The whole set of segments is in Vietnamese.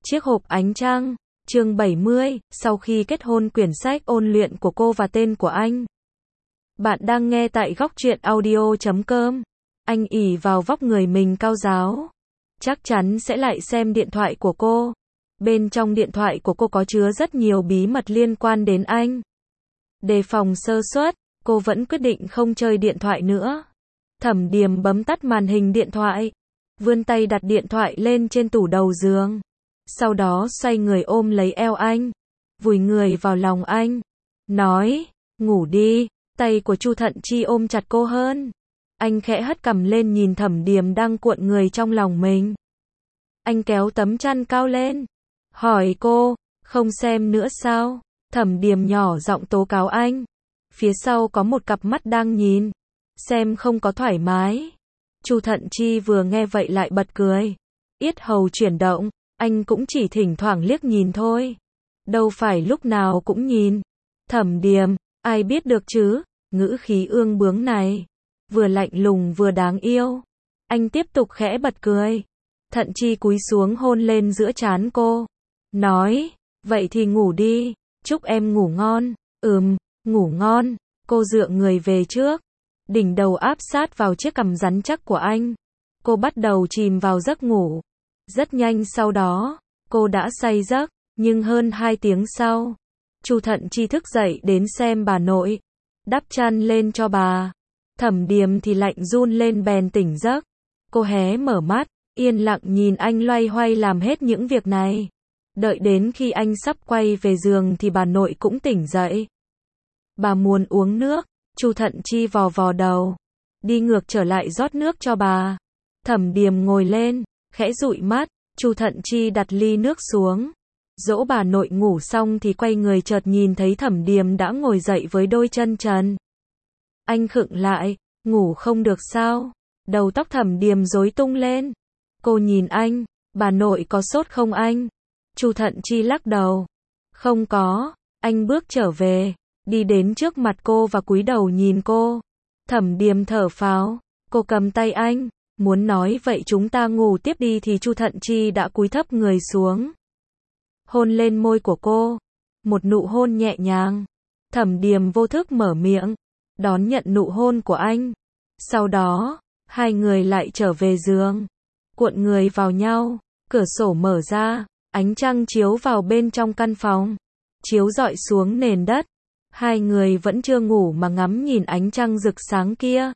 Chiếc hộp ánh trăng, chương 70, sau khi kết hôn quyển sách ôn luyện của cô và tên của anh. Bạn đang nghe tại góc truyện audio.com. Anh ỷ vào vóc người mình cao ráo. Chắc chắn sẽ lại xem điện thoại của cô. Bên trong điện thoại của cô có chứa rất nhiều bí mật liên quan đến anh. Đề phòng sơ suất, cô vẫn quyết định không chơi điện thoại nữa. Thẩm Điềm bấm tắt màn hình điện thoại. Vươn tay đặt điện thoại lên trên tủ đầu giường. Sau đó xoay người ôm lấy eo anh. Vùi người vào lòng anh. Nói, ngủ đi. Tay của Chu Thận Chi ôm chặt cô hơn. Anh khẽ hất cằm lên nhìn Thẩm Điềm đang cuộn người trong lòng mình. Anh kéo tấm chăn cao lên. Hỏi cô, không xem nữa sao? Thẩm Điềm nhỏ giọng tố cáo anh. Phía sau có một cặp mắt đang nhìn. Xem không có thoải mái. Chu Thận Chi vừa nghe vậy lại bật cười. Yết hầu chuyển động. Anh cũng chỉ thỉnh thoảng liếc nhìn thôi. Đâu phải lúc nào cũng nhìn. Thẩm Điềm, ai biết được chứ, ngữ khí ương bướng này. Vừa lạnh lùng vừa đáng yêu. Anh tiếp tục khẽ bật cười. Thận Chi cúi xuống hôn lên giữa trán cô. Nói, vậy thì ngủ đi, chúc em ngủ ngon. Ngủ ngon. Cô dựa người về trước. Đỉnh đầu áp sát vào chiếc cằm rắn chắc của anh. Cô bắt đầu chìm vào giấc ngủ. Rất nhanh sau đó, cô đã say giấc, nhưng hơn 2 tiếng sau, Chu Thận Chi thức dậy đến xem bà nội, đắp chăn lên cho bà. Thẩm Điềm thì lạnh run lên bèn tỉnh giấc. Cô hé mở mắt, yên lặng nhìn anh loay hoay làm hết những việc này. Đợi đến khi anh sắp quay về giường thì bà nội cũng tỉnh dậy. Bà muốn uống nước, Chu Thận Chi vò vò đầu, đi ngược trở lại rót nước cho bà. Thẩm Điềm ngồi lên, khẽ dụi mắt, Chu Thận Chi đặt ly nước xuống. Dỗ bà nội ngủ xong thì quay người chợt nhìn thấy Thẩm Điềm đã ngồi dậy với đôi chân trần. Anh khựng lại, ngủ không được sao? Đầu tóc Thẩm Điềm rối tung lên. Cô nhìn anh, bà nội có sốt không anh? Chu Thận Chi lắc đầu. Không có. Anh bước trở về, đi đến trước mặt cô và cúi đầu nhìn cô. Thẩm Điềm thở phào, cô cầm tay anh. Muốn nói vậy chúng ta ngủ tiếp đi thì Chu Thận Chi đã cúi thấp người xuống. Hôn lên môi của cô. Một nụ hôn nhẹ nhàng. Thẩm Điềm vô thức mở miệng. Đón nhận nụ hôn của anh. Sau đó, hai người lại trở về giường. Cuộn người vào nhau. Cửa sổ mở ra. Ánh trăng chiếu vào bên trong căn phòng. Chiếu rọi xuống nền đất. Hai người vẫn chưa ngủ mà ngắm nhìn ánh trăng rực sáng kia.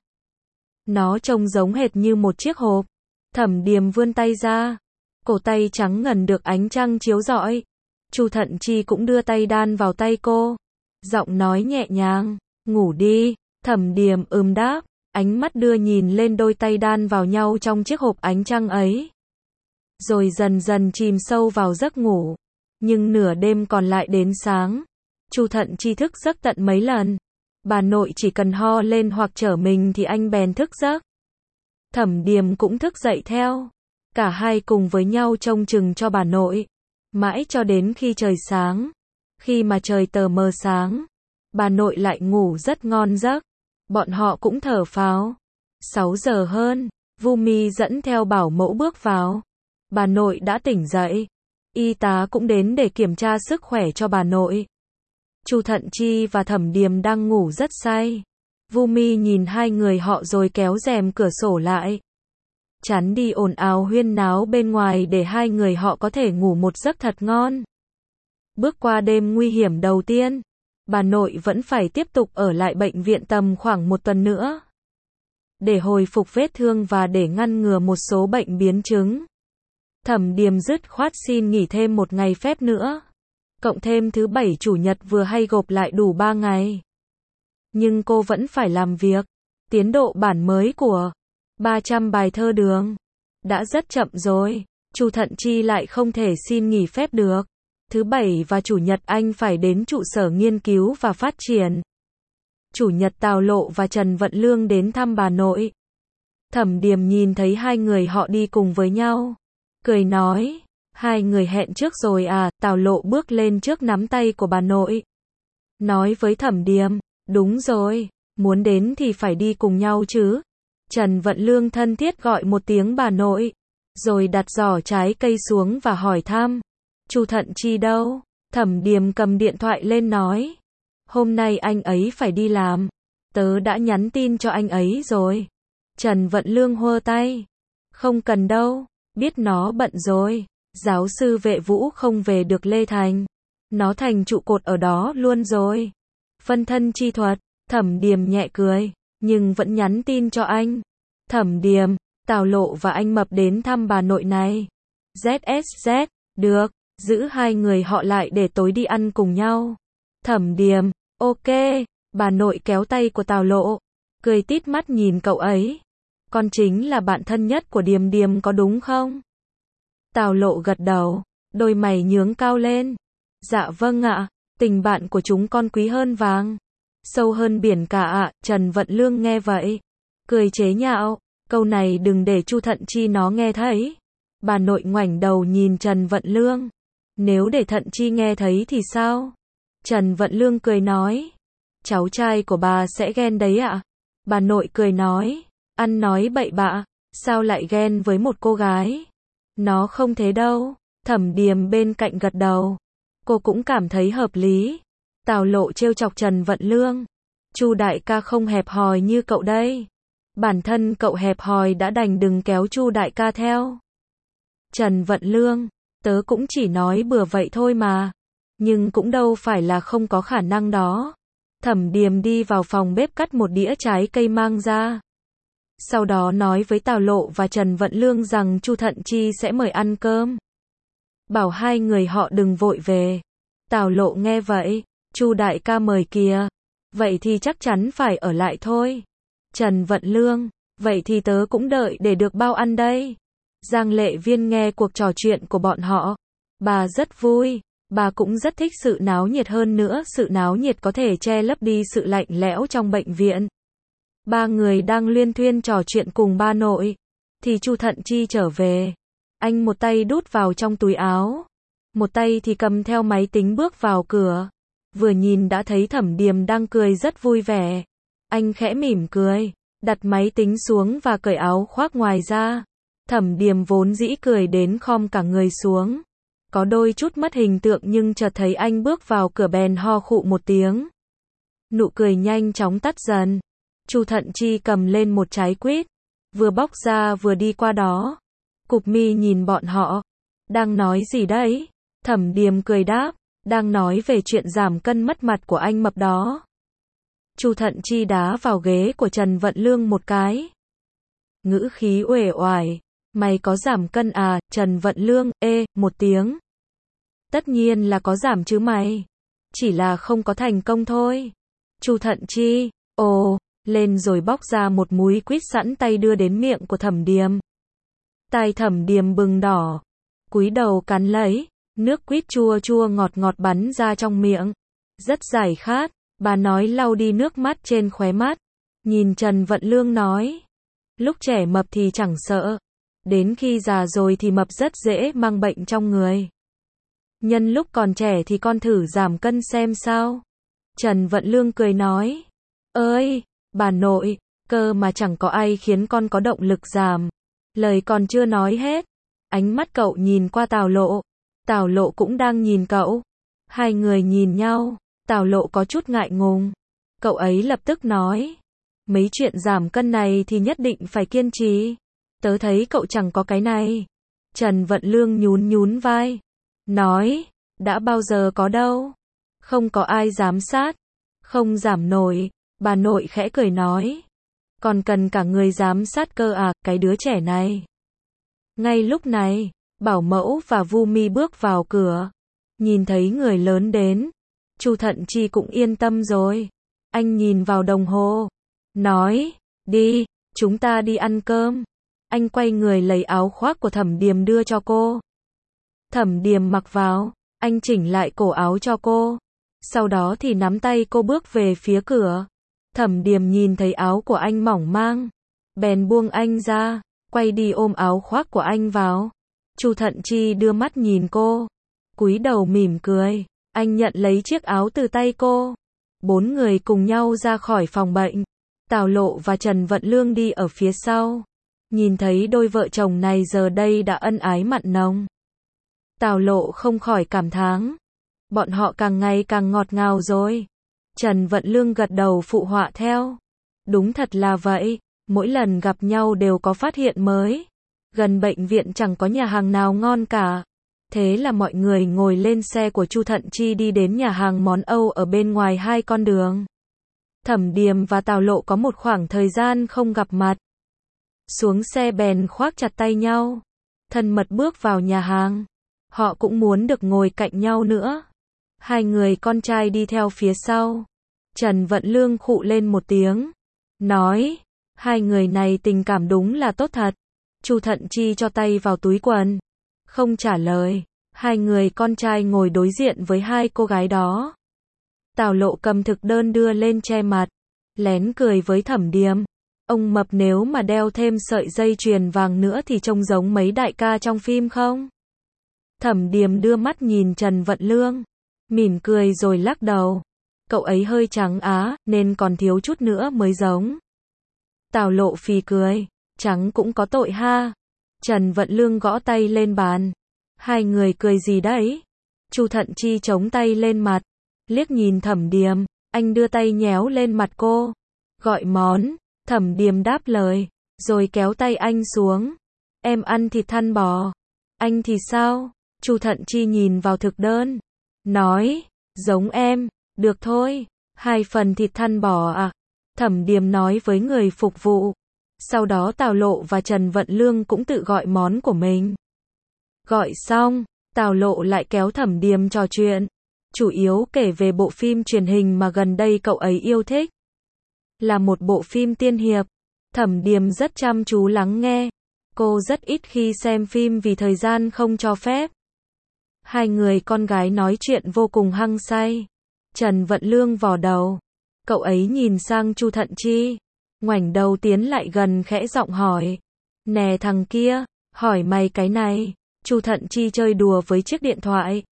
Nó trông giống hệt như một chiếc hộp. Thẩm Điềm vươn tay ra. Cổ tay trắng ngần được ánh trăng chiếu rọi. Chu Thận Chi cũng đưa tay đan vào tay cô. Giọng nói nhẹ nhàng, ngủ đi. Thẩm Điềm đáp. Ánh mắt đưa nhìn lên đôi tay đan vào nhau trong chiếc hộp ánh trăng ấy. Rồi dần dần chìm sâu vào giấc ngủ. Nhưng nửa đêm còn lại đến sáng. Chu Thận Chi thức giấc tận mấy lần. Bà nội chỉ cần ho lên hoặc trở mình thì anh bèn thức giấc. Thẩm Điềm cũng thức dậy theo. Cả hai cùng với nhau trông chừng cho bà nội. Mãi cho đến khi trời sáng. Khi mà trời tờ mờ sáng, bà nội lại ngủ rất ngon giấc. Bọn họ cũng thở phào. 6 giờ hơn, Vu Mi dẫn theo bảo mẫu bước vào. Bà nội đã tỉnh dậy. Y tá cũng đến để kiểm tra sức khỏe cho bà nội. Chu Thận Chi và Thẩm Điềm đang ngủ rất say. Vu Mi nhìn hai người họ rồi kéo rèm cửa sổ lại. Chắn đi ồn ào huyên náo bên ngoài để hai người họ có thể ngủ một giấc thật ngon. Bước qua đêm nguy hiểm đầu tiên, bà nội vẫn phải tiếp tục ở lại bệnh viện tầm khoảng 1 tuần nữa. Để hồi phục vết thương và để ngăn ngừa một số bệnh biến chứng. Thẩm Điềm dứt khoát xin nghỉ thêm 1 ngày phép nữa. Cộng thêm thứ Bảy Chủ nhật vừa hay gộp lại đủ 3 ngày. Nhưng cô vẫn phải làm việc. Tiến độ bản mới của 300 bài thơ đường đã rất chậm rồi. Chu Thận Chi lại không thể xin nghỉ phép được. Thứ Bảy và Chủ nhật anh phải đến trụ sở nghiên cứu và phát triển. Chủ nhật Tào Lộ và Trần Vận Lương đến thăm bà nội. Thẩm Điềm nhìn thấy hai người họ đi cùng với nhau. Cười nói. Hai người hẹn trước rồi à? Tào Lộ bước lên trước nắm tay của bà nội. Nói với Thẩm Điềm. Đúng rồi. Muốn đến thì phải đi cùng nhau chứ. Trần Vận Lương thân thiết gọi một tiếng bà nội. Rồi đặt giỏ trái cây xuống và hỏi thăm. Chu Thận Chi đâu? Thẩm Điềm cầm điện thoại lên nói. Hôm nay anh ấy phải đi làm. Tớ đã nhắn tin cho anh ấy rồi. Trần Vận Lương hơ tay. Không cần đâu, biết nó bận rồi. Giáo sư Vệ Vũ không về được Lê Thành. Nó thành trụ cột ở đó luôn rồi. Phân thân chi thuật, Thẩm Điềm nhẹ cười, nhưng vẫn nhắn tin cho anh. Thẩm Điềm, Tào Lộ và anh Mập đến thăm bà nội này. ZSZ, được, giữ hai người họ lại để tối đi ăn cùng nhau. Thẩm Điềm, ok, bà nội kéo tay của Tào Lộ, cười tít mắt nhìn cậu ấy. Con chính là bạn thân nhất của Điềm Điềm có đúng không? Tào Lộ gật đầu, đôi mày nhướng cao lên. Dạ vâng ạ, tình bạn của chúng con quý hơn vàng, sâu hơn biển cả ạ. Trần Vận Lương nghe vậy, cười chế nhạo, câu này đừng để Chu Thận Chi nó nghe thấy. Bà nội ngoảnh đầu nhìn Trần Vận Lương. Nếu để Thận Chi nghe thấy thì sao? Trần Vận Lương cười nói. Cháu trai của bà sẽ ghen đấy ạ. Bà nội cười nói. Ăn nói bậy bạ, sao lại ghen với một cô gái? Nó không thế đâu. Thẩm Điềm bên cạnh gật đầu. Cô cũng cảm thấy hợp lý. Tào Lộ trêu chọc Trần Vận Lương. Chu đại ca không hẹp hòi như cậu đây. Bản thân cậu hẹp hòi đã đành đừng kéo Chu đại ca theo. Trần Vận Lương, tớ cũng chỉ nói bừa vậy thôi mà. Nhưng cũng đâu phải là không có khả năng đó. Thẩm Điềm đi vào phòng bếp cắt một đĩa trái cây mang ra. Sau đó nói với Tào Lộ và Trần Vận Lương rằng Chu Thận Chi sẽ mời ăn cơm. Bảo hai người họ đừng vội về. Tào Lộ nghe vậy, Chu đại ca mời kìa. Vậy thì chắc chắn phải ở lại thôi. Trần Vận Lương, vậy thì tớ cũng đợi để được bao ăn đây. Giang Lệ Viên nghe cuộc trò chuyện của bọn họ. Bà rất vui, bà cũng rất thích sự náo nhiệt, hơn nữa sự náo nhiệt có thể che lấp đi sự lạnh lẽo trong bệnh viện. Ba người đang luyên thuyên trò chuyện cùng ba nội, thì Chu Thận Chi trở về. Anh một tay đút vào trong túi áo, một tay thì cầm theo máy tính bước vào cửa. Vừa nhìn đã thấy Thẩm Điềm đang cười rất vui vẻ. Anh khẽ mỉm cười, đặt máy tính xuống và cởi áo khoác ngoài ra. Thẩm Điềm vốn dĩ cười đến khom cả người xuống. Có đôi chút mất hình tượng nhưng chợt thấy anh bước vào cửa bèn ho khụ một tiếng. Nụ cười nhanh chóng tắt dần. Chu Thận Chi cầm lên một trái quýt, vừa bóc ra vừa đi qua đó. Cụp mi nhìn bọn họ. Đang nói gì đấy? Thẩm Điềm cười đáp. Đang nói về chuyện giảm cân mất mặt của anh Mập đó. Chu Thận Chi đá vào ghế của Trần Vận Lương một cái. Ngữ khí uể oải. Mày có giảm cân à? Trần Vận Lương, một tiếng. Tất nhiên là có giảm chứ mày. Chỉ là không có thành công thôi. Chu Thận Chi, lên rồi bóc ra một múi quýt sẵn tay đưa đến miệng của Thẩm Điềm. Tai Thẩm Điềm bừng đỏ. Cúi đầu cắn lấy. Nước quýt chua chua ngọt ngọt bắn ra trong miệng. Rất giải khát. Bà nói lau đi nước mắt trên khóe mắt. Nhìn Trần Vận Lương nói. Lúc trẻ mập thì chẳng sợ. Đến khi già rồi thì mập rất dễ mang bệnh trong người. Nhân lúc còn trẻ thì con thử giảm cân xem sao. Trần Vận Lương cười nói. Ơi, bà nội, cơ mà chẳng có ai khiến con có động lực giảm. Lời còn chưa nói hết. Ánh mắt cậu nhìn qua Tào Lộ. Tào Lộ cũng đang nhìn cậu. Hai người nhìn nhau. Tào Lộ có chút ngại ngùng. Cậu ấy lập tức nói. Mấy chuyện giảm cân này thì nhất định phải kiên trì. Tớ thấy cậu chẳng có cái này. Trần Vận Lương nhún nhún vai. Nói, đã bao giờ có đâu. Không có ai giám sát. Không giảm nổi. Bà nội khẽ cười nói. Còn cần cả người giám sát cơ à, cái đứa trẻ này. Ngay lúc này, Bảo Mẫu và Vu Mi bước vào cửa. Nhìn thấy người lớn đến. Chu Thận Chi cũng yên tâm rồi. Anh nhìn vào đồng hồ. Nói, đi, chúng ta đi ăn cơm. Anh quay người lấy áo khoác của Thẩm Điềm đưa cho cô. Thẩm Điềm mặc vào, anh chỉnh lại cổ áo cho cô. Sau đó thì nắm tay cô bước về phía cửa. Thẩm Điềm nhìn thấy áo của anh mỏng mang, bèn buông anh ra, quay đi ôm áo khoác của anh vào. Chu Thận Chi đưa mắt nhìn cô, cúi đầu mỉm cười. Anh nhận lấy chiếc áo từ tay cô. Bốn người cùng nhau ra khỏi phòng bệnh. Tào Lộ và Trần Vận Lương đi ở phía sau. Nhìn thấy đôi vợ chồng này giờ đây đã ân ái mặn nồng. Tào Lộ không khỏi cảm thán. Bọn họ càng ngày càng ngọt ngào rồi. Trần Vận Lương gật đầu phụ họa theo. Đúng thật là vậy, mỗi lần gặp nhau đều có phát hiện mới. Gần bệnh viện chẳng có nhà hàng nào ngon cả. Thế là mọi người ngồi lên xe của Chu Thận Chi đi đến nhà hàng món Âu ở bên ngoài 2 con đường. Thẩm Điềm và Tào Lộ có một khoảng thời gian không gặp mặt. Xuống xe bèn khoác chặt tay nhau. Thân mật bước vào nhà hàng. Họ cũng muốn được ngồi cạnh nhau nữa. 2 người con trai đi theo phía sau. Trần Vận Lương khụ lên một tiếng. Nói, 2 người này tình cảm đúng là tốt thật. Chu Thận Chi cho tay vào túi quần. Không trả lời. 2 người con trai ngồi đối diện với 2 cô gái đó. Tào Lộ cầm thực đơn đưa lên che mặt. Lén cười với Thẩm Điềm. Ông mập nếu mà đeo thêm sợi dây chuyền vàng nữa thì trông giống mấy đại ca trong phim không? Thẩm Điềm đưa mắt nhìn Trần Vận Lương. Mỉm cười rồi lắc đầu. Cậu ấy hơi trắng á, nên còn thiếu chút nữa mới giống. Tào Lộ phì cười. Trắng cũng có tội ha. Trần Vận Lương gõ tay lên bàn. 2 người cười gì đấy? Chu Thận Chi chống tay lên mặt. Liếc nhìn Thẩm Điềm. Anh đưa tay nhéo lên mặt cô. Gọi món. Thẩm Điềm đáp lời. Rồi kéo tay anh xuống. Em ăn thịt thăn bò. Anh thì sao? Chu Thận Chi nhìn vào thực đơn. Nói. Giống em. Được thôi. 2 phần thịt thăn bò à? Thẩm Điềm nói với người phục vụ. Sau đó Tào Lộ và Trần Vận Lương cũng tự gọi món của mình. Gọi xong, Tào Lộ lại kéo Thẩm Điềm trò chuyện. Chủ yếu kể về bộ phim truyền hình mà gần đây cậu ấy yêu thích. Là một bộ phim tiên hiệp. Thẩm Điềm rất chăm chú lắng nghe. Cô rất ít khi xem phim vì thời gian không cho phép. 2 người con gái nói chuyện vô cùng hăng say. Trần Vận Lương vò đầu. Cậu ấy nhìn sang Chu Thận Chi. Ngoảnh đầu tiến lại gần khẽ giọng hỏi. Nè thằng kia, hỏi mày cái này. Chu Thận Chi chơi đùa với chiếc điện thoại.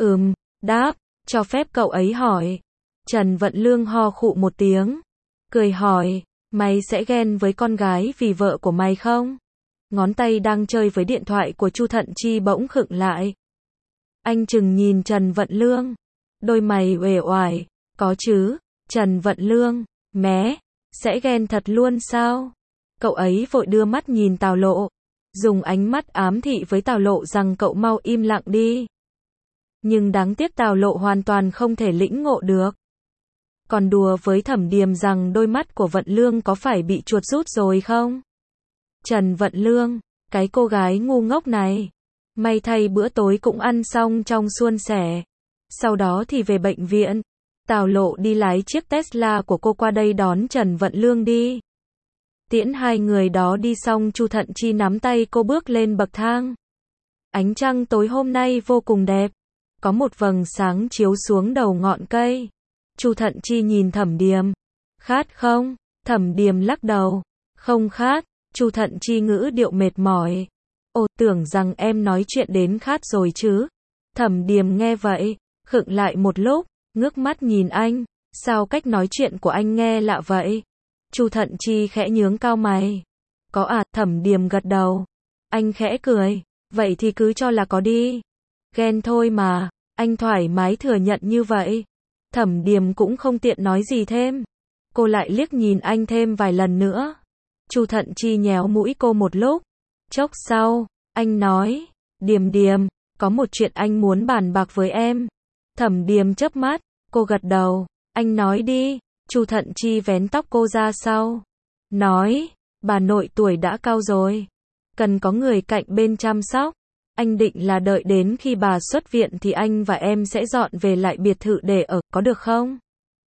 Đáp, cho phép cậu ấy hỏi. Trần Vận Lương ho khụ một tiếng. Cười hỏi, mày sẽ ghen với con gái vì vợ của mày không? Ngón tay đang chơi với điện thoại của Chu Thận Chi bỗng khựng lại. Anh chừng nhìn Trần Vận Lương. Đôi mày uể oải. Có chứ. Trần Vận Lương, mé, sẽ ghen thật luôn sao? Cậu ấy vội đưa mắt nhìn Tào Lộ. Dùng ánh mắt ám thị với Tào Lộ rằng cậu mau im lặng đi. Nhưng đáng tiếc Tào Lộ hoàn toàn không thể lĩnh ngộ được. Còn đùa với Thẩm Điềm rằng đôi mắt của Vận Lương có phải bị chuột rút rồi không? Trần Vận Lương, cái cô gái ngu ngốc này. May thay bữa tối cũng ăn xong trong suôn sẻ. Sau đó thì về bệnh viện. Tào Lộ đi lái chiếc Tesla của cô qua đây đón Trần Vận Lương đi. Tiễn 2 người đó đi xong Chu Thận Chi nắm tay cô bước lên bậc thang. Ánh trăng tối hôm nay vô cùng đẹp. Có một vầng sáng chiếu xuống đầu ngọn cây. Chu Thận Chi nhìn Thẩm Điềm. Khát không? Thẩm Điềm lắc đầu. Không khát. Chu Thận Chi ngữ điệu mệt mỏi. Ồ, tưởng rằng em nói chuyện đến khát rồi chứ. Thẩm Điềm nghe vậy, khựng lại một lúc, ngước mắt nhìn anh. Sao cách nói chuyện của anh nghe lạ vậy? Chu Thận Chi khẽ nhướng cao mày. Có à? Thẩm Điềm gật đầu. Anh khẽ cười. Vậy thì cứ cho là có đi. Ghen thôi mà. Anh thoải mái thừa nhận như vậy. Thẩm Điềm cũng không tiện nói gì thêm. Cô lại liếc nhìn anh thêm vài lần nữa. Chu Thận Chi nhéo mũi cô một lúc. Chốc sau, anh nói. Điềm Điềm, có một chuyện anh muốn bàn bạc với em. Thẩm Điềm chớp mắt. Cô gật đầu. Anh nói đi. Chu Thận Chi vén tóc cô ra sau. Nói. Bà nội tuổi đã cao rồi. Cần có người cạnh bên chăm sóc. Anh định là đợi đến khi bà xuất viện thì anh và em sẽ dọn về lại biệt thự để ở, có được không?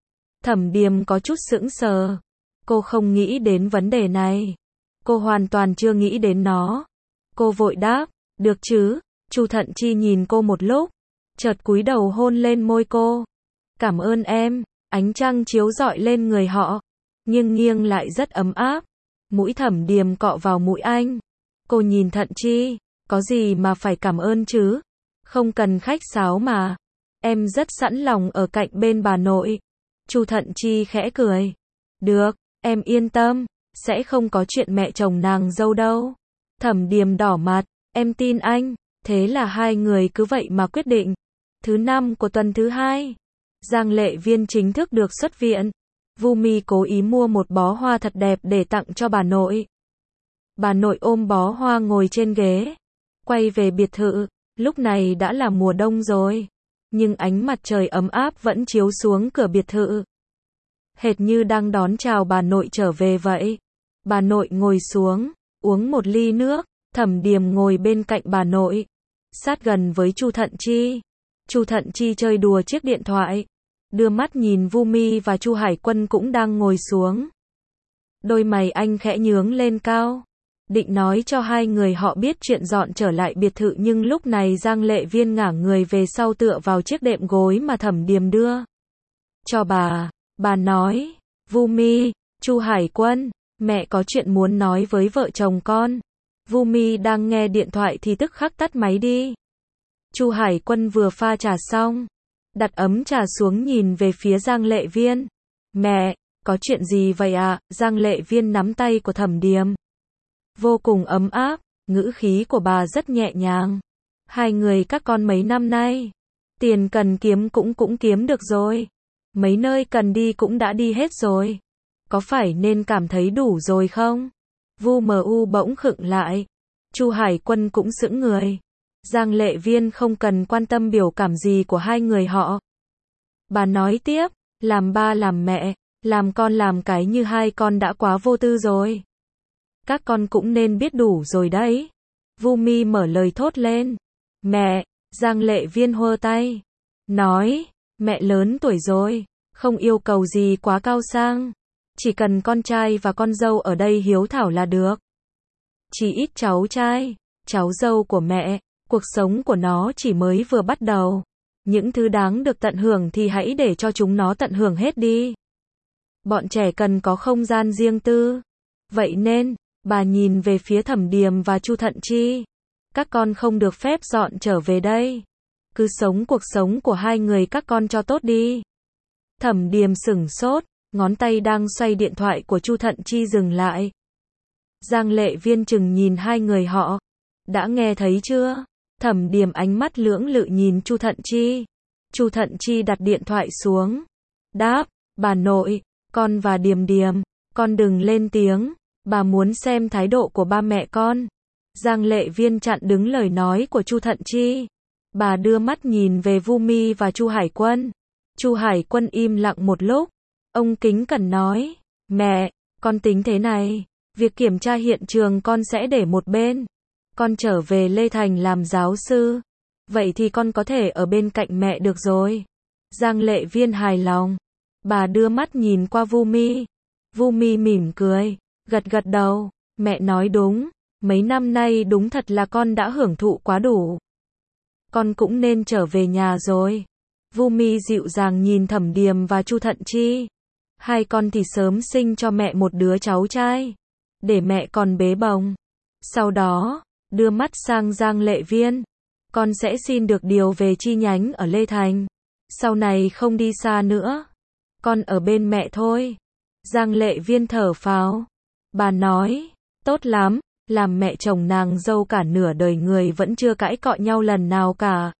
Thẩm Điềm có chút sững sờ. Cô không nghĩ đến vấn đề này. Cô hoàn toàn chưa nghĩ đến nó. Cô vội đáp, được chứ. Chu Thận Chi nhìn cô một lúc, chợt cúi đầu hôn lên môi cô. Cảm ơn em. Ánh trăng chiếu rọi lên người họ, nghiêng nghiêng lại rất ấm áp. Mũi Thẩm Điềm cọ vào mũi anh. Cô nhìn Thận Chi. Có gì mà phải cảm ơn chứ? Không cần khách sáo mà. Em rất sẵn lòng ở cạnh bên bà nội. Chu Thận Chi khẽ cười. Được, em yên tâm. Sẽ không có chuyện mẹ chồng nàng dâu đâu. Thẩm Điềm đỏ mặt. Em tin anh. Thế là hai người cứ vậy mà quyết định. Thứ 5 của tuần thứ 2, Giang Lệ Viên chính thức được xuất viện. Vu Mi cố ý mua một bó hoa thật đẹp để tặng cho bà nội. Bà nội ôm bó hoa ngồi trên ghế, quay về biệt thự. Lúc này đã là mùa đông rồi, nhưng ánh mặt trời ấm áp vẫn chiếu xuống cửa biệt thự, hệt như đang đón chào bà nội trở về vậy. Bà nội ngồi xuống, uống một ly nước. Thẩm Điềm ngồi bên cạnh bà nội, sát gần với Chu Thận Chi. Chu Thận Chi chơi đùa chiếc điện thoại, đưa mắt nhìn Vu Mi và Chu Hải Quân cũng đang ngồi xuống. Đôi mày anh khẽ nhướng lên cao, định nói cho hai người họ biết chuyện dọn trở lại biệt thự, nhưng lúc này Giang Lệ Viên ngả người về sau tựa vào chiếc đệm gối mà Thẩm Điềm đưa cho bà. Bà nói, Vu Mi, Chu Hải Quân, mẹ có chuyện muốn nói với vợ chồng con. Vu Mi đang nghe điện thoại thì tức khắc tắt máy đi. Chu Hải Quân vừa pha trà xong, đặt ấm trà xuống nhìn về phía Giang Lệ Viên. Mẹ, có chuyện gì vậy ạ? Giang Lệ Viên nắm tay của Thẩm Điềm, vô cùng ấm áp, ngữ khí của bà rất nhẹ nhàng. Hai người các con mấy năm nay, tiền cần kiếm cũng kiếm được rồi. Mấy nơi cần đi cũng đã đi hết rồi. Có phải nên cảm thấy đủ rồi không? Vu Mu bỗng khựng lại. Chu Hải Quân cũng sững người. Giang Lệ Viên không cần quan tâm biểu cảm gì của hai người họ. Bà nói tiếp, làm ba làm mẹ, làm con làm cái như hai con đã quá vô tư rồi. Các con cũng nên biết đủ rồi đấy. Vu Mi mở lời thốt lên. Mẹ, Giang Lệ Viên hơ tay, nói, mẹ lớn tuổi rồi, không yêu cầu gì quá cao sang. Chỉ cần con trai và con dâu ở đây hiếu thảo là được. Chỉ ít cháu trai, cháu dâu của mẹ, cuộc sống của nó chỉ mới vừa bắt đầu. Những thứ đáng được tận hưởng thì hãy để cho chúng nó tận hưởng hết đi. Bọn trẻ cần có không gian riêng tư. Vậy nên, bà nhìn về phía Thẩm Điềm và Chu Thận Chi. Các con không được phép dọn trở về đây. Cứ sống cuộc sống của hai người các con cho tốt đi. Thẩm Điềm sửng sốt, ngón tay đang xoay điện thoại của Chu Thận Chi dừng lại. Giang Lệ Viên chừng nhìn hai người họ. Đã nghe thấy chưa? Thẩm Điềm ánh mắt lưỡng lự nhìn Chu Thận Chi. Chu Thận Chi đặt điện thoại xuống. Đáp, bà nội, con và Điềm Điềm, con đừng lên tiếng. Bà muốn xem thái độ của ba mẹ con. Giang Lệ Viên chặn đứng lời nói của Chu Thận Chi. Bà đưa mắt nhìn về Vu Mi và Chu Hải Quân. Chu Hải Quân im lặng một lúc. Ông kính cẩn nói, mẹ, con tính thế này, việc kiểm tra hiện trường con sẽ để một bên. Con trở về Lê Thành làm giáo sư. Vậy thì con có thể ở bên cạnh mẹ được rồi. Giang Lệ Viên hài lòng. Bà đưa mắt nhìn qua Vu Mi. Vu Mi mỉm cười, gật gật đầu. Mẹ nói đúng, mấy năm nay đúng thật là con đã hưởng thụ quá đủ. Con cũng nên trở về nhà rồi. Vu Mi dịu dàng nhìn Thẩm Điềm và Chu Thận Chi. Hai con thì sớm sinh cho mẹ một đứa cháu trai, để mẹ còn bế bồng. Sau đó, đưa mắt sang Giang Lệ Viên. Con sẽ xin được điều về chi nhánh ở Lê Thành. Sau này không đi xa nữa. Con ở bên mẹ thôi. Giang Lệ Viên thở phào. Bà nói, tốt lắm, làm mẹ chồng nàng dâu cả nửa đời người vẫn chưa cãi cọ nhau lần nào cả.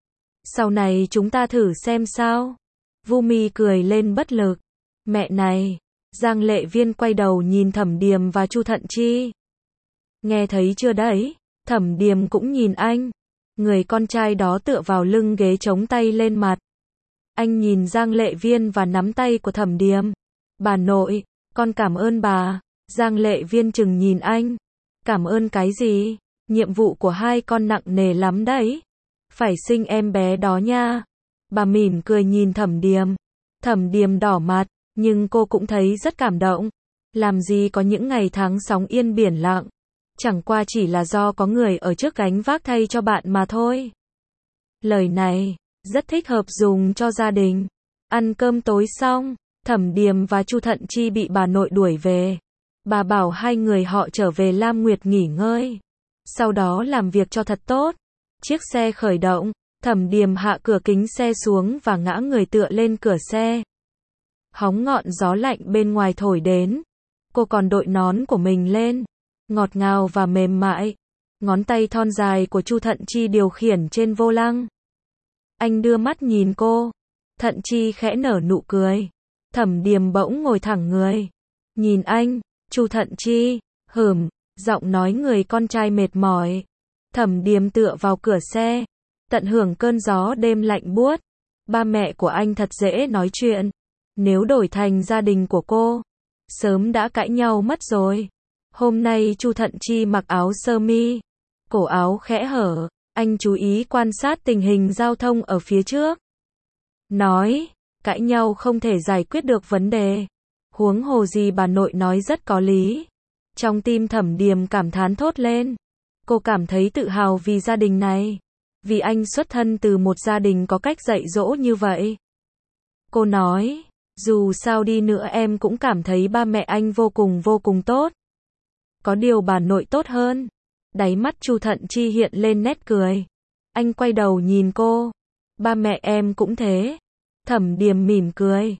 Sau này chúng ta thử xem sao. Vu Mi cười lên bất lực. Mẹ này. Giang Lệ Viên quay đầu nhìn Thẩm Điềm và Chu Thận Chi. Nghe thấy chưa đấy? Thẩm Điềm cũng nhìn anh. Người con trai đó tựa vào lưng ghế chống tay lên mặt. Anh nhìn Giang Lệ Viên và nắm tay của Thẩm Điềm. Bà nội, con cảm ơn bà. Giang Lệ Viên chừng nhìn anh. Cảm ơn cái gì? Nhiệm vụ của hai con nặng nề lắm đấy. Phải sinh em bé đó nha. Bà mỉm cười nhìn Thẩm Điềm. Thẩm Điềm đỏ mặt, nhưng cô cũng thấy rất cảm động. Làm gì có những ngày tháng sóng yên biển lặng. Chẳng qua chỉ là do có người ở trước gánh vác thay cho bạn mà thôi. Lời này rất thích hợp dùng cho gia đình. Ăn cơm tối xong, Thẩm Điềm và Chu Thận Chi bị bà nội đuổi về. Bà bảo hai người họ trở về Lam Nguyệt nghỉ ngơi. Sau đó làm việc cho thật tốt. Chiếc xe khởi động, Thẩm Điềm hạ cửa kính xe xuống và ngã người tựa lên cửa xe. Hóng ngọn gió lạnh bên ngoài thổi đến. Cô còn đội nón của mình lên. Ngọt ngào và mềm mại. Ngón tay thon dài của Chu Thận Chi điều khiển trên vô lăng. Anh đưa mắt nhìn cô. Thận Chi khẽ nở nụ cười. Thẩm Điềm bỗng ngồi thẳng người. Nhìn anh, Chu Thận Chi, giọng nói người con trai mệt mỏi. Thẩm Điềm tựa vào cửa xe, tận hưởng cơn gió đêm lạnh buốt. Ba mẹ của anh thật dễ nói chuyện. Nếu đổi thành gia đình của cô, sớm đã cãi nhau mất rồi. Hôm nay Chu Thận Chi mặc áo sơ mi, cổ áo khẽ hở, anh chú ý quan sát tình hình giao thông ở phía trước. Nói, cãi nhau không thể giải quyết được vấn đề. Huống hồ gì bà nội nói rất có lý. Trong tim Thẩm Điềm cảm thán thốt lên. Cô cảm thấy tự hào vì gia đình này. Vì anh xuất thân từ một gia đình có cách dạy dỗ như vậy. Cô nói, dù sao đi nữa em cũng cảm thấy ba mẹ anh vô cùng tốt. Có điều bà nội tốt hơn. Đáy mắt Chu Thận Chi hiện lên nét cười. Anh quay đầu nhìn cô. Ba mẹ em cũng thế. Thẩm Điềm mỉm cười.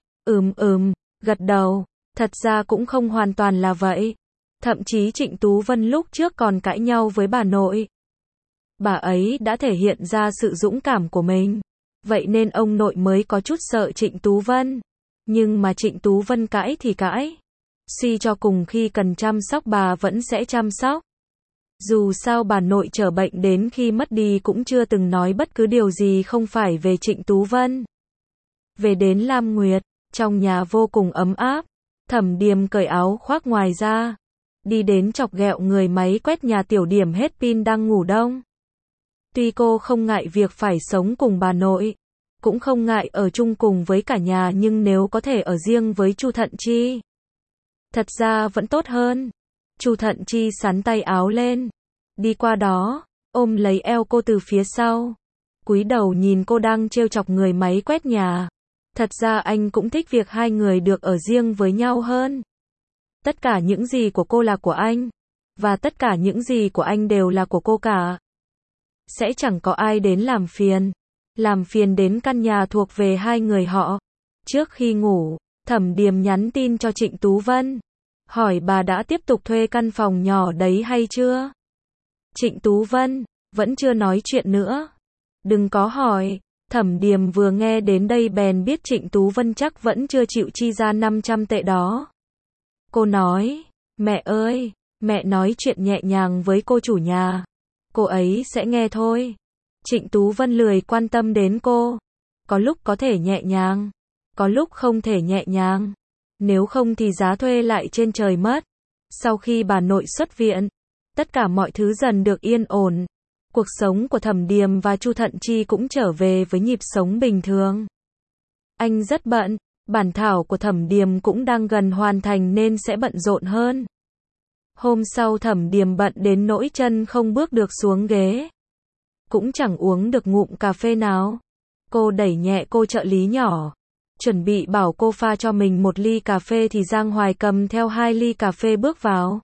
Gật đầu. Thật ra cũng không hoàn toàn là vậy. Thậm chí Trịnh Tú Vân lúc trước còn cãi nhau với bà nội. Bà ấy đã thể hiện ra sự dũng cảm của mình. Vậy nên ông nội mới có chút sợ Trịnh Tú Vân. Nhưng mà Trịnh Tú Vân cãi thì cãi. Suy cho cùng khi cần chăm sóc bà vẫn sẽ chăm sóc. Dù sao bà nội trở bệnh đến khi mất đi cũng chưa từng nói bất cứ điều gì không phải về Trịnh Tú Vân. Về đến Lam Nguyệt, trong nhà vô cùng ấm áp. Thẩm Điềm cởi áo khoác ngoài ra. Đi đến chọc ghẹo người máy quét nhà Tiểu Điểm hết pin đang ngủ đông. Tuy cô không ngại việc phải sống cùng bà nội, cũng không ngại ở chung cùng với cả nhà, nhưng nếu có thể ở riêng với Chu Thận Chi, thật ra vẫn tốt hơn. Chu Thận Chi xắn tay áo lên, đi qua đó, ôm lấy eo cô từ phía sau, cúi đầu nhìn cô đang trêu chọc người máy quét nhà. Thật ra anh cũng thích việc hai người được ở riêng với nhau hơn. Tất cả những gì của cô là của anh, và tất cả những gì của anh đều là của cô cả. Sẽ chẳng có ai đến làm phiền đến căn nhà thuộc về hai người họ. Trước khi ngủ, Thẩm Điềm nhắn tin cho Trịnh Tú Vân, hỏi bà đã tiếp tục thuê căn phòng nhỏ đấy hay chưa. Trịnh Tú Vân, vẫn chưa nói chuyện nữa. Đừng có hỏi. Thẩm Điềm vừa nghe đến đây bèn biết Trịnh Tú Vân chắc vẫn chưa chịu chi ra 500 tệ đó. Cô nói, mẹ ơi, mẹ nói chuyện nhẹ nhàng với cô chủ nhà. Cô ấy sẽ nghe thôi. Trịnh Tú Vân lười quan tâm đến cô. Có lúc có thể nhẹ nhàng, có lúc không thể nhẹ nhàng. Nếu không thì giá thuê lại trên trời mất. Sau khi bà nội xuất viện, tất cả mọi thứ dần được yên ổn. Cuộc sống của Thẩm Điềm và Chu Thận Chi cũng trở về với nhịp sống bình thường. Anh rất bận, bản thảo của Thẩm Điềm cũng đang gần hoàn thành nên sẽ bận rộn hơn. Hôm sau Thẩm Điềm bận đến nỗi chân không bước được xuống ghế. Cũng chẳng uống được ngụm cà phê nào. Cô đẩy nhẹ cô trợ lý nhỏ, chuẩn bị bảo cô pha cho mình một ly cà phê thì Giang Hoài cầm theo 2 ly cà phê bước vào.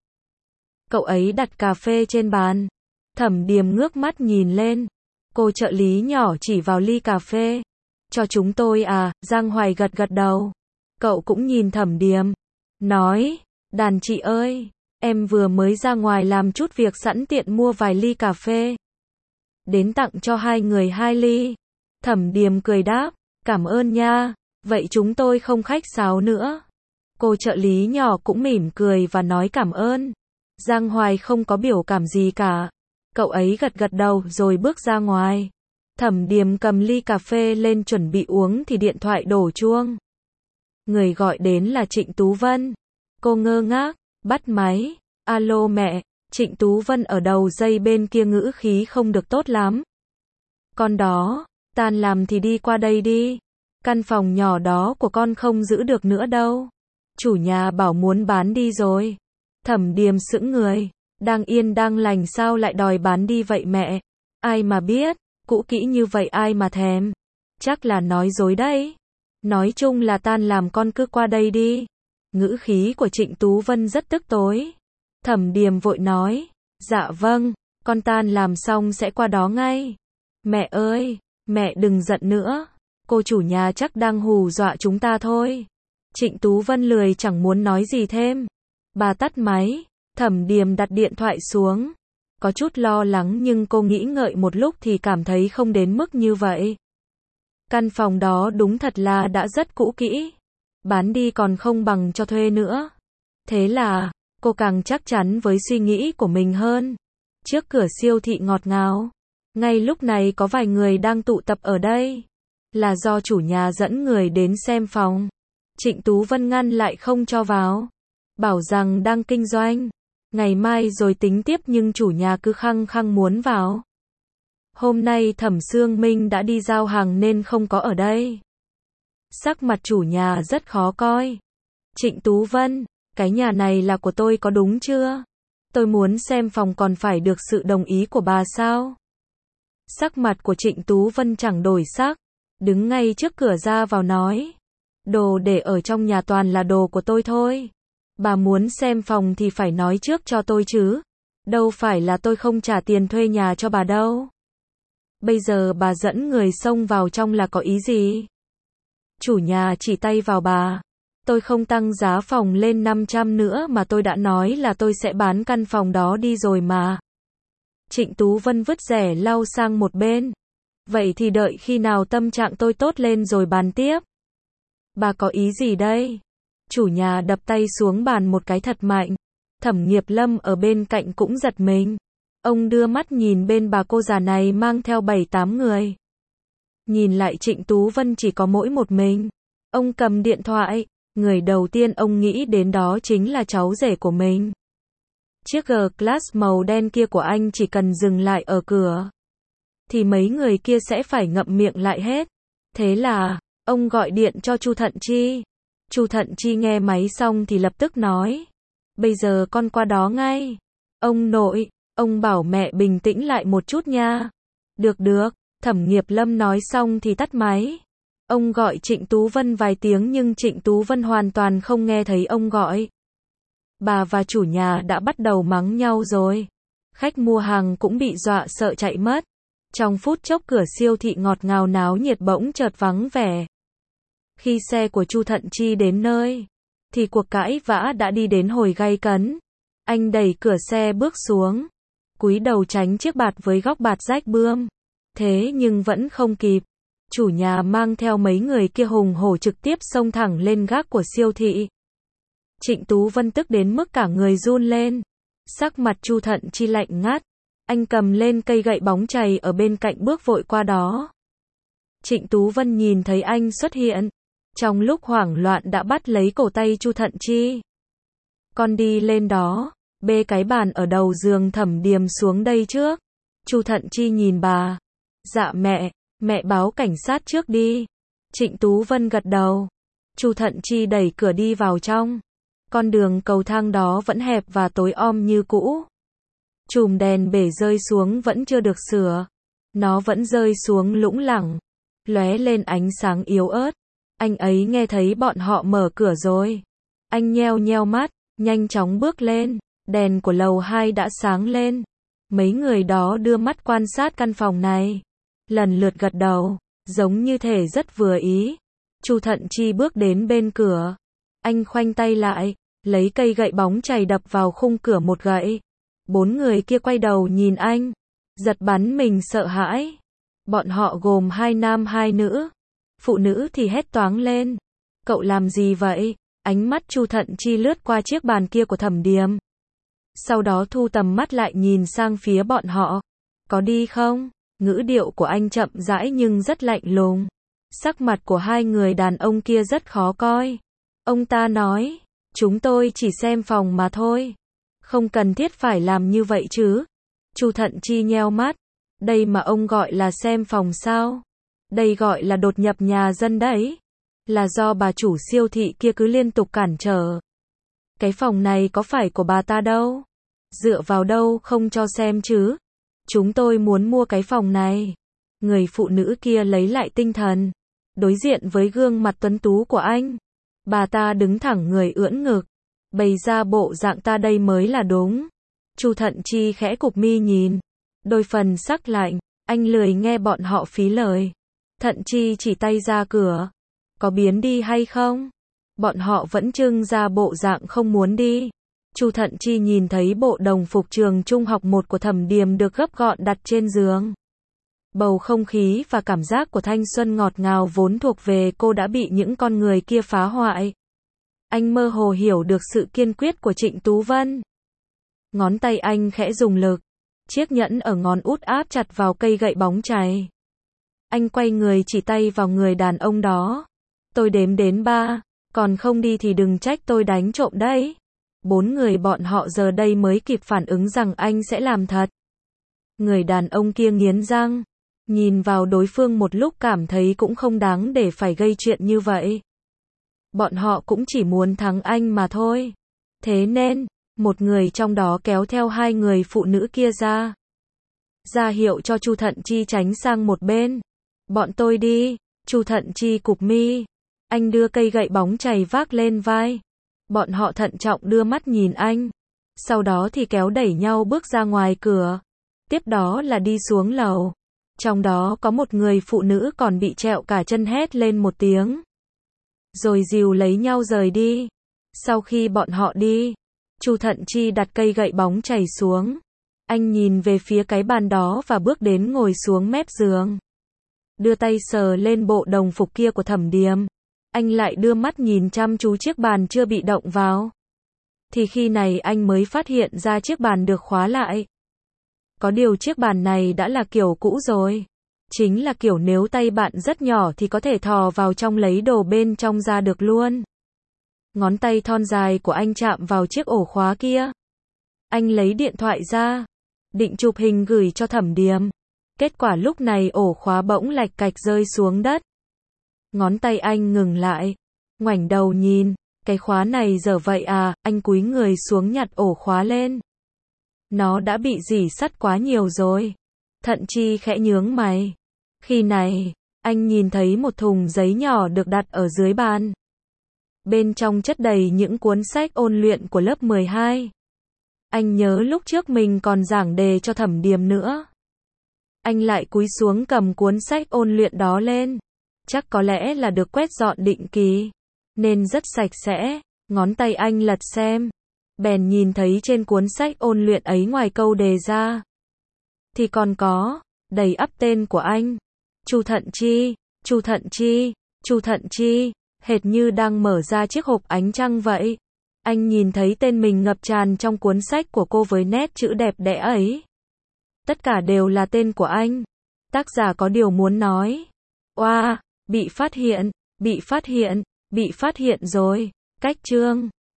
Cậu ấy đặt cà phê trên bàn. Thẩm Điềm ngước mắt nhìn lên. Cô trợ lý nhỏ chỉ vào ly cà phê. Cho chúng tôi à, Giang Hoài gật gật đầu. Cậu cũng nhìn Thẩm Điềm. Nói, đàn chị ơi, em vừa mới ra ngoài làm chút việc sẵn tiện mua vài ly cà phê. Đến tặng cho hai người 2 ly. Thẩm Điềm cười đáp, cảm ơn nha, vậy chúng tôi không khách sáo nữa. Cô trợ lý nhỏ cũng mỉm cười và nói cảm ơn. Giang Hoài không có biểu cảm gì cả. Cậu ấy gật gật đầu rồi bước ra ngoài. Thẩm Điềm cầm ly cà phê lên chuẩn bị uống thì điện thoại đổ chuông. Người gọi đến là Trịnh Tú Vân. Cô ngơ ngác, bắt máy. Alo mẹ. Trịnh Tú Vân ở đầu dây bên kia ngữ khí không được tốt lắm. Con đó, tan làm thì đi qua đây đi. Căn phòng nhỏ đó của con không giữ được nữa đâu. Chủ nhà bảo muốn bán đi rồi. Thẩm Điềm sững người. Đang yên đang lành sao lại đòi bán đi vậy mẹ? Ai mà biết, cũ kỹ như vậy ai mà thèm. Chắc là nói dối đấy. Nói chung là tan làm con cứ qua đây đi. Ngữ khí của Trịnh Tú Vân rất tức tối. Thẩm Điềm vội nói, dạ vâng, con tan làm xong sẽ qua đó ngay. Mẹ ơi, mẹ đừng giận nữa. Cô chủ nhà chắc đang hù dọa chúng ta thôi. Trịnh Tú Vân lười chẳng muốn nói gì thêm. Bà tắt máy. Thẩm Điềm đặt điện thoại xuống. Có chút lo lắng nhưng cô nghĩ ngợi một lúc thì cảm thấy không đến mức như vậy. Căn phòng đó đúng thật là đã rất cũ kỹ. Bán đi còn không bằng cho thuê nữa. Thế là, cô càng chắc chắn với suy nghĩ của mình hơn. Trước cửa siêu thị ngọt ngào. Ngay lúc này có vài người đang tụ tập ở đây. Là do chủ nhà dẫn người đến xem phòng. Trịnh Tú Vân ngăn lại không cho vào. Bảo rằng đang kinh doanh. Ngày mai rồi tính tiếp nhưng chủ nhà cứ khăng khăng muốn vào. Hôm nay Thẩm Sương Minh đã đi giao hàng nên không có ở đây. Sắc mặt chủ nhà rất khó coi. Trịnh Tú Vân, cái nhà này là của tôi có đúng chưa? Tôi muốn xem phòng còn phải được sự đồng ý của bà sao? Sắc mặt của Trịnh Tú Vân chẳng đổi sắc. Đứng ngay trước cửa ra vào nói. Đồ để ở trong nhà toàn là đồ của tôi thôi. Bà muốn xem phòng thì phải nói trước cho tôi chứ. Đâu phải là tôi không trả tiền thuê nhà cho bà đâu. Bây giờ bà dẫn người xông vào trong là có ý gì? Chủ nhà chỉ tay vào bà. Tôi không tăng giá phòng lên 500 nữa mà tôi đã nói là tôi sẽ bán căn phòng đó đi rồi mà. Trịnh Tú Vân vứt rẻ lau sang một bên. Vậy thì đợi khi nào tâm trạng tôi tốt lên rồi bàn tiếp. Bà có ý gì đây? Chủ nhà đập tay xuống bàn một cái thật mạnh. Thẩm Nghiệp Lâm ở bên cạnh cũng giật mình. Ông đưa mắt nhìn bên bà cô già này mang theo 7-8 người. Nhìn lại Trịnh Tú Vân chỉ có mỗi một mình. Ông cầm điện thoại. Người đầu tiên ông nghĩ đến đó chính là cháu rể của mình. Chiếc G-Class màu đen kia của anh chỉ cần dừng lại ở cửa. Thì mấy người kia sẽ phải ngậm miệng lại hết. Thế là, ông gọi điện cho Chu Thận Chi. Chu Thận Chi nghe máy xong thì lập tức nói. Bây giờ con qua đó ngay. Ông nội, ông bảo mẹ bình tĩnh lại một chút nha. Được được, Thẩm Nghiệp Lâm nói xong thì tắt máy. Ông gọi Trịnh Tú Vân vài tiếng nhưng Trịnh Tú Vân hoàn toàn không nghe thấy ông gọi. Bà và chủ nhà đã bắt đầu mắng nhau rồi. Khách mua hàng cũng bị dọa sợ chạy mất. Trong phút chốc cửa siêu thị ngọt ngào náo nhiệt bỗng chợt vắng vẻ. Khi xe của Chu Thận Chi đến nơi, thì cuộc cãi vã đã đi đến hồi gay cấn. Anh đẩy cửa xe bước xuống, cúi đầu tránh chiếc bạt với góc bạt rách bươm. Thế nhưng vẫn không kịp. Chủ nhà mang theo mấy người kia hùng hổ trực tiếp xông thẳng lên gác của siêu thị. Trịnh Tú Vân tức đến mức cả người run lên. Sắc mặt Chu Thận Chi lạnh ngắt. Anh cầm lên cây gậy bóng chày ở bên cạnh bước vội qua đó. Trịnh Tú Vân nhìn thấy anh xuất hiện. Trong lúc hoảng loạn đã bắt lấy cổ tay Chu Thận Chi. Con đi lên đó, bê cái bàn ở đầu giường Thẩm Điềm xuống đây trước. Chu Thận Chi nhìn bà. Dạ mẹ báo cảnh sát trước đi. Trịnh Tú Vân gật đầu. Chu Thận Chi đẩy cửa đi vào trong. Con đường cầu thang đó vẫn hẹp và tối om như cũ. Chùm đèn bể rơi xuống vẫn chưa được sửa. Nó vẫn rơi xuống lủng lẳng, lóe lên ánh sáng yếu ớt. Anh ấy nghe thấy bọn họ mở cửa rồi. Anh nheo nheo mắt, nhanh chóng bước lên. Đèn của lầu 2 đã sáng lên. Mấy người đó đưa mắt quan sát căn phòng này. Lần lượt gật đầu, giống như thể rất vừa ý. Chu Thận Chi bước đến bên cửa. Anh khoanh tay lại, lấy cây gậy bóng chày đập vào khung cửa một gậy. 4 người kia quay đầu nhìn anh, giật bắn mình sợ hãi. Bọn họ gồm 2 nam 2 nữ. Phụ nữ thì hét toáng lên. Cậu làm gì vậy? Ánh mắt Chu Thận Chi lướt qua chiếc bàn kia của Thẩm Điềm. Sau đó thu tầm mắt lại nhìn sang phía bọn họ. Có đi không? Ngữ điệu của anh chậm rãi nhưng rất lạnh lùng. Sắc mặt của hai người đàn ông kia rất khó coi. Ông ta nói, chúng tôi chỉ xem phòng mà thôi. Không cần thiết phải làm như vậy chứ. Chu Thận Chi nheo mắt. Đây mà ông gọi là xem phòng sao? Đây gọi là đột nhập nhà dân đấy. Là do bà chủ siêu thị kia cứ liên tục cản trở. Cái phòng này có phải của bà ta đâu? Dựa vào đâu không cho xem chứ? Chúng tôi muốn mua cái phòng này. Người phụ nữ kia lấy lại tinh thần. Đối diện với gương mặt tuấn tú của anh. Bà ta đứng thẳng người ưỡn ngực. Bày ra bộ dạng ta đây mới là đúng. Chu Thận Chi khẽ cụp mi nhìn. Đôi phần sắc lạnh. Anh lười nghe bọn họ phí lời. Thận Chi chỉ tay ra cửa. Có biến đi hay không? Bọn họ vẫn trưng ra bộ dạng không muốn đi. Chu Thận Chi nhìn thấy bộ đồng phục trường trung học 1 của Thẩm Điềm được gấp gọn đặt trên giường. Bầu không khí và cảm giác của thanh xuân ngọt ngào vốn thuộc về cô đã bị những con người kia phá hoại. Anh mơ hồ hiểu được sự kiên quyết của Trịnh Tú Vân. Ngón tay anh khẽ dùng lực. Chiếc nhẫn ở ngón út áp chặt vào cây gậy bóng chày. Anh quay người chỉ tay vào người đàn ông đó. Tôi đếm đến 3, còn không đi thì đừng trách tôi đánh trộm đấy. 4 người bọn họ giờ đây mới kịp phản ứng rằng anh sẽ làm thật. Người đàn ông kia nghiến răng, nhìn vào đối phương một lúc cảm thấy cũng không đáng để phải gây chuyện như vậy. Bọn họ cũng chỉ muốn thắng anh mà thôi. Thế nên, một người trong đó kéo theo 2 người phụ nữ kia ra hiệu cho Chu Thận Chi tránh sang một bên. Bọn tôi đi. Chu Thận Chi cụp mi. Anh đưa cây gậy bóng chày vác lên vai. Bọn họ thận trọng đưa mắt nhìn anh. Sau đó thì kéo đẩy nhau bước ra ngoài cửa. Tiếp đó là đi xuống lầu. Trong đó có một người phụ nữ còn bị trẹo cả chân hét lên một tiếng. Rồi dìu lấy nhau rời đi. Sau khi bọn họ đi, Chu Thận Chi đặt cây gậy bóng chày xuống. Anh nhìn về phía cái bàn đó và bước đến ngồi xuống mép giường. Đưa tay sờ lên bộ đồng phục kia của Thẩm Điềm. Anh lại đưa mắt nhìn chăm chú chiếc bàn chưa bị động vào. Thì khi này anh mới phát hiện ra chiếc bàn được khóa lại. Có điều chiếc bàn này đã là kiểu cũ rồi. Chính là kiểu nếu tay bạn rất nhỏ thì có thể thò vào trong lấy đồ bên trong ra được luôn. Ngón tay thon dài của anh chạm vào chiếc ổ khóa kia. Anh lấy điện thoại ra, định chụp hình gửi cho Thẩm Điềm. Kết quả lúc này ổ khóa bỗng lạch cạch rơi xuống đất. Ngón tay anh ngừng lại, ngoảnh đầu nhìn, cái khóa này dở vậy à, anh cúi người xuống nhặt ổ khóa lên. Nó đã bị rỉ sắt quá nhiều rồi. Thận Chi khẽ nhướng mày. Khi này, anh nhìn thấy một thùng giấy nhỏ được đặt ở dưới bàn. Bên trong chất đầy những cuốn sách ôn luyện của lớp 12. Anh nhớ lúc trước mình còn giảng đề cho Thẩm Điềm nữa. Anh lại cúi xuống cầm cuốn sách ôn luyện đó lên. Chắc có lẽ là được quét dọn định kỳ, nên rất sạch sẽ. Ngón tay anh lật xem, bèn nhìn thấy trên cuốn sách ôn luyện ấy ngoài câu đề ra thì còn có đầy ắp tên của anh. Chu Thận Chi, Chu Thận Chi, Chu Thận Chi, hệt như đang mở ra chiếc hộp ánh trăng vậy. Anh nhìn thấy tên mình ngập tràn trong cuốn sách của cô với nét chữ đẹp đẽ ấy. Tất cả đều là tên của anh. Tác giả có điều muốn nói. Oa, bị phát hiện, bị phát hiện, bị phát hiện rồi. Cách chương